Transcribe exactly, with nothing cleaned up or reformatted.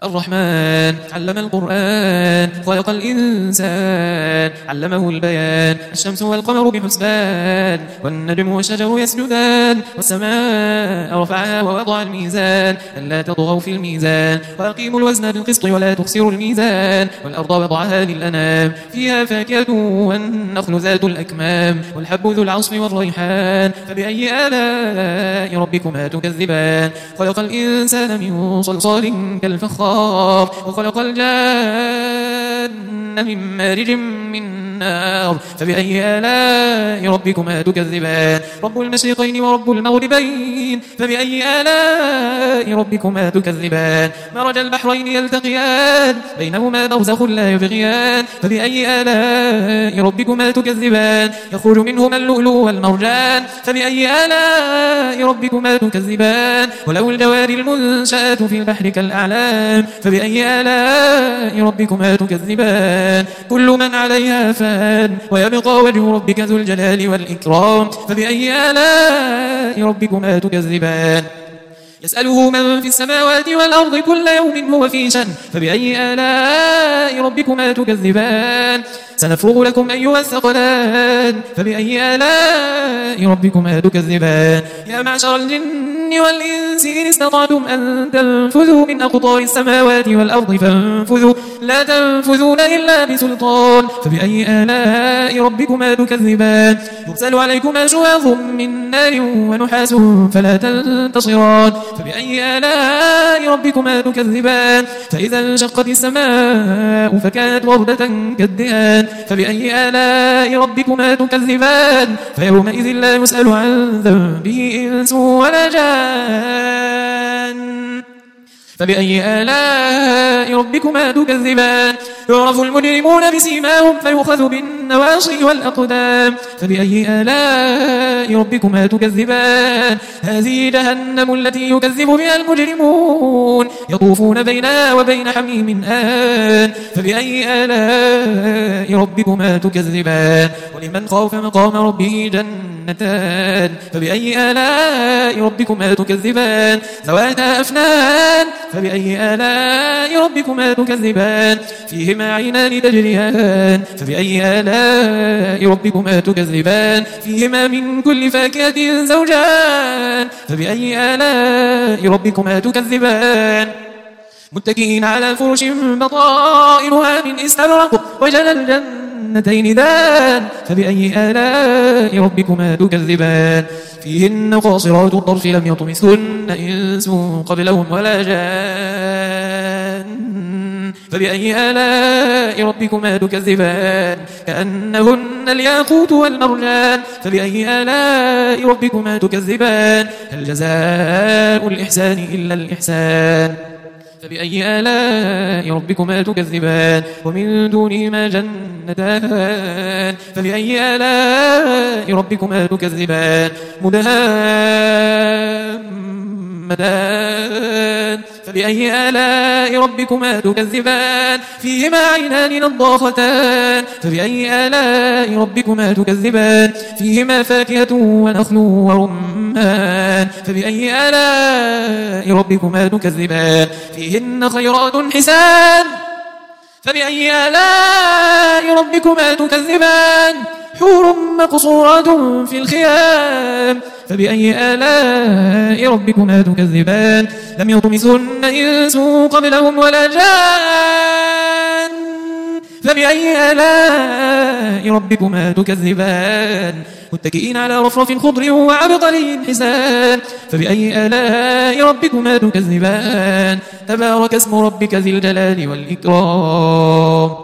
الرحمن علم القرآن خلق الإنسان علمه البيان الشمس والقمر بحسبان والنجم والشجر يسجدان والسماء رفعها ووضع الميزان ألا تطغوا في الميزان وأقيموا الوزن بالقسط ولا تخسروا الميزان والأرض وضعها للأنام فيها فاكهة والنخل ذات الأكمام والحب ذو العصف والريحان فبأي آلاء ربكما تكذبان خلق الإنسان من صلصال كالفخار وخلق الجان من مارج من نار فبأي آلاء ربكما تكذبان رب المشرقين ورب المغربين فبأي آلاء ربكما تكذبان مرج البحرين يلتقيان بينهما برزخ لا يبغيان فبأي آلاء ربكما تكذبان يخرج منهما اللؤلؤ والمرجان فبأي آلاء ربكما تكذبان وله الجوار المنشآت في البحر كالأعلام فبأي آلاء ربكما تكذبان كل من عليها فان ويبقى وجه ربك ذو الجلال والإكرام فبأي آلاء ربكما تكذبان يسأله من في السماوات والأرض كل يوم هو في شأن فبأي آلاء ربكما تكذبان سنفرغ لكم أيها الثقلان فبأي آلاء ربكما تكذبان يا معشر الجن والإنس إن استطعتم أن تنفذوا من أقطار السماوات والأرض فانفذوا لا تنفذون إلا بسلطان فبأي آلاء ربكما تكذبان يرسل عليكما شواظ من نار ونحاس فلا تنتصران فبأي آلاء ربكما تكذبان فإذا انشقت السماء فكانت وردة كالدهان فبأي آلاء ربكما تكذبان فيومئذ لا يسأل عن ذنبه إنس ولا جان فبأي آلاء ربكما تكذبان يعرف المجرمون بسيماهم فيؤخذ بالنواصي والأقدام فبأي آلاء ربكما تكذبان هذه جهنم التي يكذب بها المجرمون يطوفون بينها وبين حميم آن فبأي آلاء ربكما تكذبان ولمن خاف مقام ربه جنتان فبأي آلاء ربكما تكذبان ذواتا أفنان فبأي آلاء ربكما تكذبان فيهما عينان تجريان فبأي آلاء ربكما تكذبان فيهما من كل فاكهة زوجان فبأي آلاء ربكما تكذبان متكئين على فرش بطائنها من استبرق وجنى الجنتين دان فبأي آلاء ربكما تكذبان فيهن قاصرات الطرف لم يطمثهن إنس قبلهم ولا جان فبأي آلاء ربكما تكذبان كأنهن الياقوت والمرجان فبأي آلاء ربكما تكذبان هل جزاء الإحسان إلا الإحسان فبأي آلاء ربكما تكذبان ومن دونهما جنتان فبأي آلاء ربكما تكذبان مدهامتان فبأي آلاء ربكما تكذبان فيهما عينان نضاختان فبأي آلاء ربكما تكذبان فيهما فاكهة ونخل ورمان فبأي آلاء ربكما تكذبان فيهن خيرات حسان فبأي آلاء ربكما تكذبان حور مقصورات في الخيام فبأي آلاء ربكما تكذبان لم يطمثهن إنس قبلهم ولا جان فبأي آلاء ربكما تكذبان متكئين على رفرف خضر وعبقري حسان فبأي آلاء ربكما تكذبان تبارك اسم ربك ذي الجلال والإكرام